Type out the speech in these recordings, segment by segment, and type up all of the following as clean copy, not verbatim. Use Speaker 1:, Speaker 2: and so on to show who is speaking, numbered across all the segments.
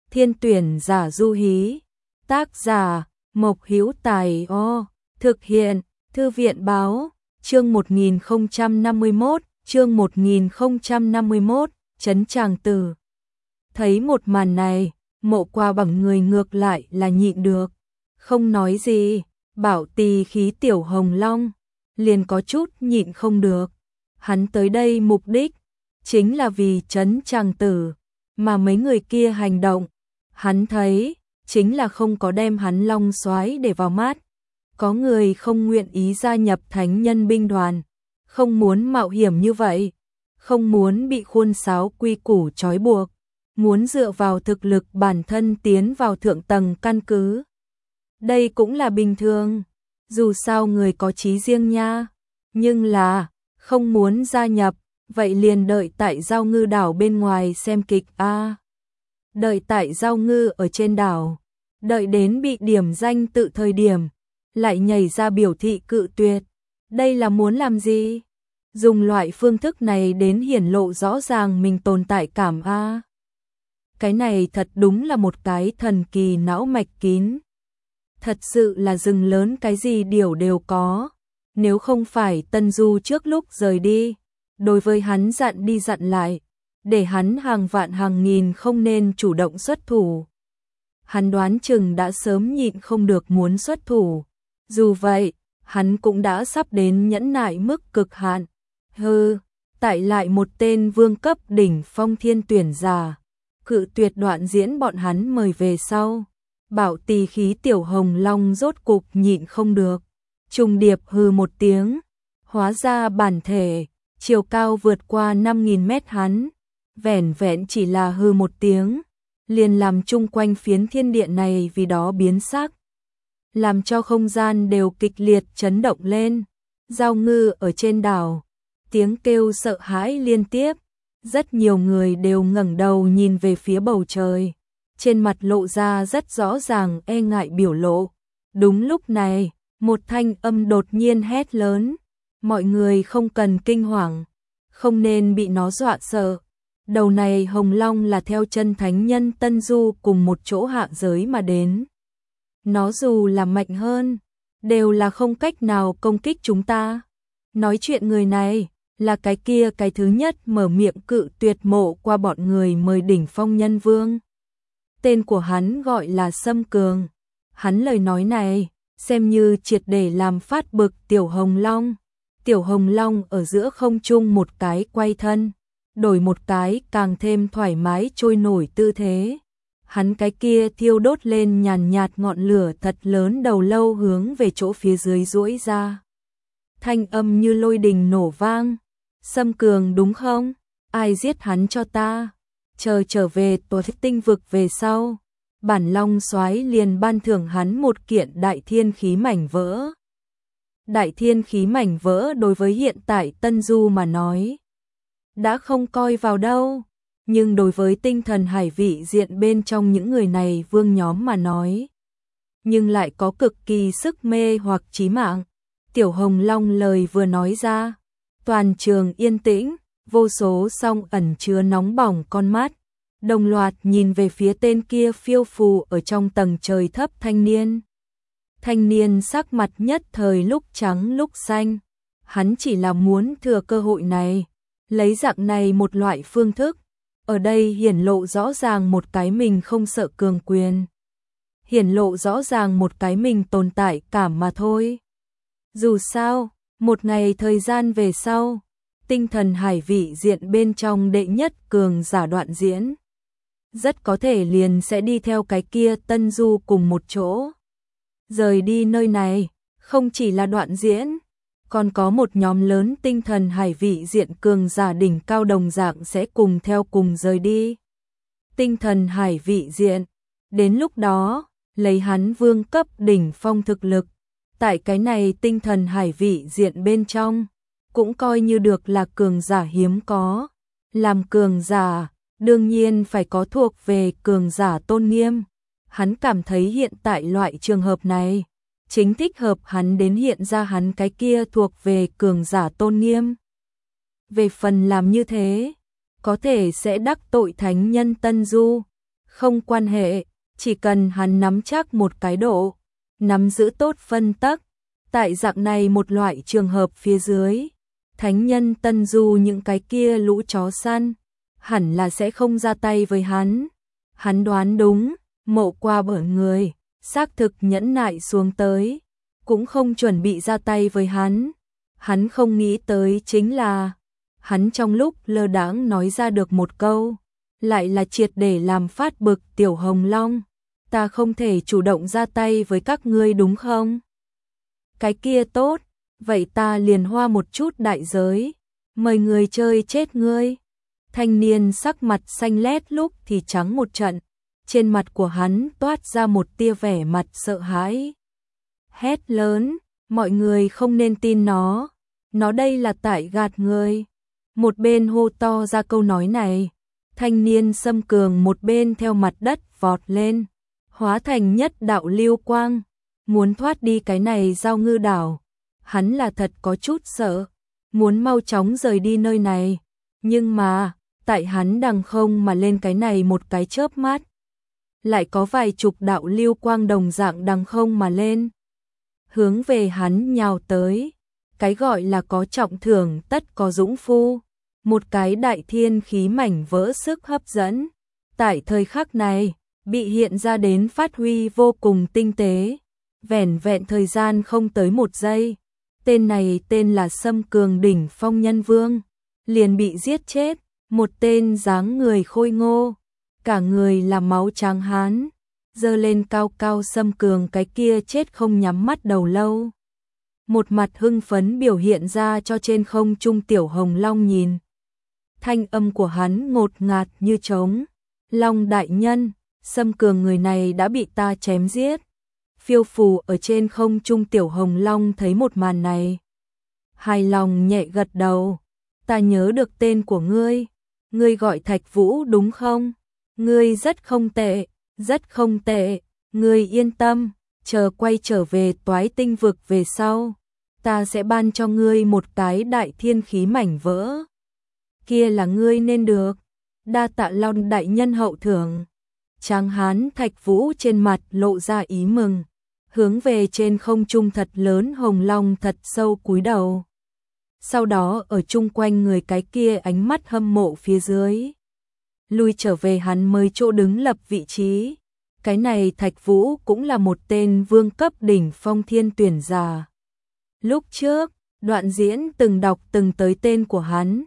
Speaker 1: Thiên tuyển giả du hí. Tác giả Mộc Hữu Tài. Thực hiện Thư viện báo. Chương 1051, chương 1051, Trấn Tràng Tử. Thấy một màn này, Mộ Qua Bằng người ngược lại là nhịn được, không nói gì. Bảo Tỳ khí Tiểu Hồng Long liền có chút nhịn không được. Hắn tới đây mục đích chính là vì Trấn Tràng Tử, mà mấy người kia hành động, hắn thấy chính là không có đem hắn Long Soái để vào mắt. Có người không nguyện ý gia nhập Thánh Nhân binh đoàn, không muốn mạo hiểm như vậy, không muốn bị khuôn sáo quy củ trói buộc, muốn dựa vào thực lực bản thân tiến vào thượng tầng căn cứ. Đây cũng là bình thường, dù sao người có chí riêng nha, nhưng là không muốn gia nhập, vậy liền đợi tại Giao Ngư đảo bên ngoài xem kịch a. Đợi tại Giao Ngư ở trên đảo, đợi đến bị điểm danh tự thời điểm, lại nhảy ra biểu thị cự tuyệt. Đây là muốn làm gì? Dùng loại phương thức này đến hiển lộ rõ ràng mình tồn tại cảm a. Cái này thật đúng là một cái thần kỳ não mạch kín. Thật sự là rừng lớn cái gì điều đều có. Nếu không phải Tân Du trước lúc rời đi, đối với hắn dặn đi dặn lại, để hắn hàng vạn hàng nghìn không nên chủ động xuất thủ, hắn đoán chừng đã sớm nhịn không được muốn xuất thủ. Dù vậy, hắn cũng đã sắp đến nhẫn nại mức cực hạn. Tại lại một tên vương cấp đỉnh phong thiên tuyển giả, cự tuyệt đoạn diễn bọn hắn mời về sau. Bảo Tỳ khí Tiểu Hồng Long rốt cục nhịn không được, trùng điệp hừ một tiếng, hóa ra bản thể, chiều cao vượt qua 5.000 mét hắn, vẻn vẹn chỉ là hừ một tiếng, liền làm chung quanh phiến thiên địa này vì đó biến sắc, làm cho không gian đều kịch liệt chấn động lên. Giao Ngư ở trên đảo, tiếng kêu sợ hãi liên tiếp, rất nhiều người đều ngẩng đầu nhìn về phía bầu trời, trên mặt lộ ra rất rõ ràng e ngại biểu lộ. Đúng lúc này, một thanh âm đột nhiên hét lớn, mọi người không cần kinh hoàng, không nên bị nó dọa sợ. Đầu này Hồng Long là theo chân Thánh Nhân Tân Du cùng một chỗ hạ giới mà đến. Nó dù là mạnh hơn, đều là không cách nào công kích chúng ta. Nói chuyện người này, là cái kia cái thứ nhất mở miệng cự tuyệt Mộ Qua bọn người mời đỉnh phong nhân vương. Tên của hắn gọi là Sâm Cường. Hắn lời nói này, xem như triệt để làm phát bực Tiểu Hồng Long. Tiểu Hồng Long ở giữa không trung một cái quay thân, đổi một cái càng thêm thoải mái trôi nổi tư thế. Hắn cái kia thiêu đốt lên nhàn nhạt ngọn lửa thật lớn đầu lâu hướng về chỗ phía dưới duỗi ra. Thanh âm như lôi đình nổ vang. Sâm Cường đúng không? Ai giết hắn cho ta? Chờ trở về Tổ Tinh vực về sau, bản Long Soái liền ban thưởng hắn một kiện đại thiên khí mảnh vỡ. Đại thiên khí mảnh vỡ đối với hiện tại Tân Du mà nói, đã không coi vào đâu, nhưng đối với tinh thần hải vị diện bên trong những người này vương nhóm mà nói, nhưng lại có cực kỳ sức mê hoặc chí mạng. Tiểu Hồng Long lời vừa nói ra, toàn trường yên tĩnh, vô số song ẩn chứa nóng bỏng con mắt, đồng loạt nhìn về phía tên kia phiêu phù ở trong tầng trời thấp thanh niên. Thanh niên sắc mặt nhất thời lúc trắng lúc xanh, hắn chỉ là muốn thừa cơ hội này, lấy dạng này một loại phương thức, ở đây hiển lộ rõ ràng một cái mình không sợ cường quyền, hiển lộ rõ ràng một cái mình tồn tại cảm mà thôi. Dù sao, một ngày thời gian về sau, tinh thần hải vị diện bên trong đệ nhất cường giả đoạn diễn, rất có thể liền sẽ đi theo cái kia Tân Du cùng một chỗ. Rời đi nơi này, không chỉ là đoạn diễn, còn có một nhóm lớn tinh thần hải vị diện cường giả đỉnh cao đồng dạng sẽ cùng theo cùng rời đi. Tinh thần hải vị diện, đến lúc đó, lấy hắn vương cấp đỉnh phong thực lực, tại cái này tinh thần hải vị diện bên trong, cũng coi như được là cường giả hiếm có. Làm cường giả, đương nhiên phải có thuộc về cường giả tôn nghiêm. Hắn cảm thấy hiện tại loại trường hợp này, chính thích hợp hắn đến hiện ra hắn cái kia thuộc về cường giả tôn nghiêm. Về phần làm như thế, có thể sẽ đắc tội Thánh Nhân Tân Du, Không quan hệ, chỉ cần hắn nắm chắc một cái độ, nắm giữ tốt phân tắc, tại dạng này một loại trường hợp phía dưới, thánh nhân Tân Du những cái kia lũ chó săn, hẳn là sẽ không ra tay với hắn. Hắn đoán đúng, Mộ Qua bởi người, xác thực nhẫn nại xuống tới, cũng không chuẩn bị ra tay với hắn. Hắn không nghĩ tới chính là, hắn trong lúc lơ đãng nói ra được một câu, lại là triệt để làm phát bực Tiểu Hồng Long. Ta không thể chủ động ra tay với các ngươi đúng không? Cái kia tốt, vậy ta liền hoa một chút đại giới, mời người chơi chết ngươi. Thanh niên sắc mặt xanh lét lúc thì trắng một trận, trên mặt của hắn toát ra một tia vẻ mặt sợ hãi. Hét lớn, mọi người không nên tin nó đây là tại gạt người. Một bên hô to ra câu nói này, thanh niên Sâm Cường một bên theo mặt đất vọt lên, hóa thành nhất đạo lưu quang, muốn thoát đi cái này Giao Ngư đảo. Hắn là thật có chút sợ, muốn mau chóng rời đi nơi này, nhưng mà, tại hắn đằng không mà lên cái này một cái chớp mắt, lại có vài chục đạo lưu quang đồng dạng đằng không mà lên, hướng về hắn nhào tới. Cái gọi là có trọng thưởng tất có dũng phu, một cái đại thiên khí mảnh vỡ sức hấp dẫn, tại thời khắc này, bị hiện ra đến phát huy vô cùng tinh tế. Vẻn vẹn thời gian không tới một giây, tên này tên là Sâm Cường đỉnh phong nhân vương, liền bị giết chết. Một tên dáng người khôi ngô, cả người là máu trắng hán, giơ lên cao cao Sâm Cường cái kia chết không nhắm mắt đầu lâu. Một mặt hưng phấn biểu hiện ra cho trên không trung Tiểu Hồng Long nhìn. Thanh âm của hắn ngột ngạt như trống. Long đại nhân, Sâm Cường người này đã bị ta chém giết. Phiêu phù ở trên không trung Tiểu Hồng Long thấy một màn này, hài lòng nhẹ gật đầu. Ta nhớ được tên của ngươi. Ngươi gọi Thạch Vũ đúng không? Ngươi rất không tệ, rất không tệ. Ngươi yên tâm, chờ quay trở về Toái Tinh vực về sau, ta sẽ ban cho ngươi một cái đại thiên khí mảnh vỡ. Kia là ngươi nên được. Đa tạ Long đại nhân hậu thưởng. Tráng hán Thạch Vũ trên mặt lộ ra ý mừng, hướng về trên không trung thật lớn Hồng Long thật sâu cúi đầu. Sau đó ở chung quanh người cái kia ánh mắt hâm mộ phía dưới, lui trở về hắn mới chỗ đứng lập vị trí. Cái này Thạch Vũ cũng là một tên vương cấp đỉnh phong thiên tuyển giả. Lúc trước, đoạn diễn từng đọc từng tới tên của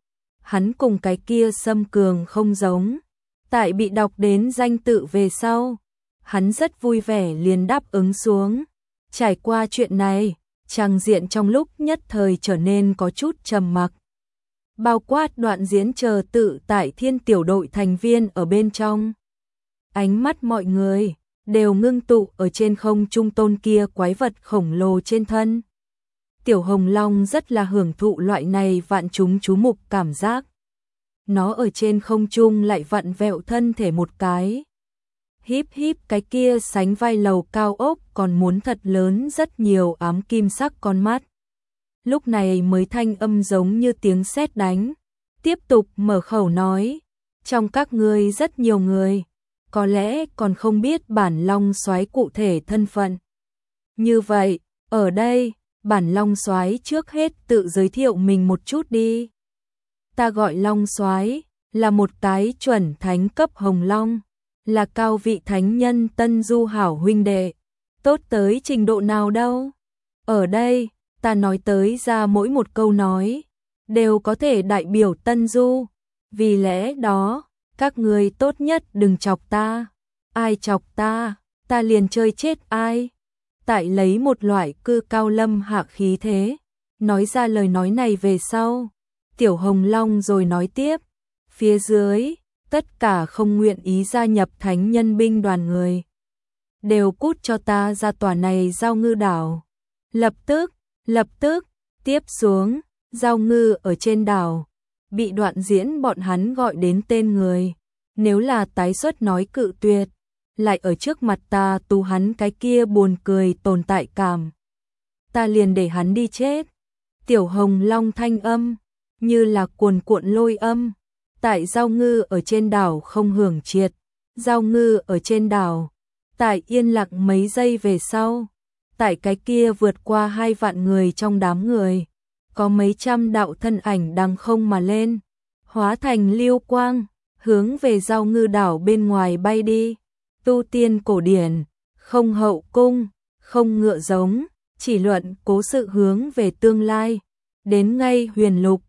Speaker 1: hắn cùng cái kia Sâm Cường không giống. Tại bị đọc đến danh tự về sau, hắn rất vui vẻ liền đáp ứng xuống. Trải qua chuyện này, tràng diện trong lúc nhất thời trở nên có chút trầm mặc. Bao quát đoạn diễn chờ tự tại thiên tiểu đội thành viên ở bên trong. Ánh mắt mọi người đều ngưng tụ ở trên không trung tôn kia quái vật khổng lồ trên thân. Tiểu Hồng Long rất là hưởng thụ loại này vạn chúng chú mục cảm giác. Nó ở trên không trung lại vặn vẹo thân thể một cái. Híp híp cái kia sánh vai lầu cao ốc còn muốn thật lớn rất nhiều ám kim sắc con mắt. Lúc này mới thanh âm giống như tiếng sét đánh. Tiếp tục mở khẩu nói, trong các ngươi rất nhiều người, có lẽ còn không biết bản Long Soái cụ thể thân phận. Như vậy, ở đây, bản Long Soái trước hết tự giới thiệu mình một chút đi. Ta gọi Long Soái, là một cái chuẩn thánh cấp Hồng Long, là cao vị thánh nhân Tân Du hảo huynh đệ. Tốt tới trình độ nào đâu? Ở đây, ta nói tới ra mỗi một câu nói, đều có thể đại biểu Tân Du. Vì lẽ đó, các người tốt nhất đừng chọc ta. Ai chọc ta, ta liền chơi chết ai. Tại lấy một loại cư cao lâm hạ khí thế, nói ra lời nói này về sau. Tiểu Hồng Long rồi nói tiếp, phía dưới, tất cả không nguyện ý gia nhập thánh nhân binh đoàn người, đều cút cho ta ra tòa này Giao Ngư đảo. Lập tức, tiếp xuống, Giao Ngư ở trên đảo, bị đoạn diễn bọn hắn gọi đến tên người. Nếu là tái xuất nói cự tuyệt, lại ở trước mặt ta tu hắn cái kia buồn cười tồn tại cảm, ta liền để hắn đi chết. Tiểu Hồng Long thanh âm như là cuồn cuộn lôi âm, tại Giao Ngư ở trên đảo không hưởng triệt, Giao Ngư ở trên đảo, tại yên lặng mấy giây về sau, tại cái kia vượt qua 2 vạn người trong đám người, có mấy trăm đạo thân ảnh đằng không mà lên, hóa thành lưu quang, hướng về Giao Ngư đảo bên ngoài bay đi. Tu tiên cổ điển, không hậu cung, không ngựa giống, chỉ luận cố sự hướng về tương lai, đến ngay huyền lục,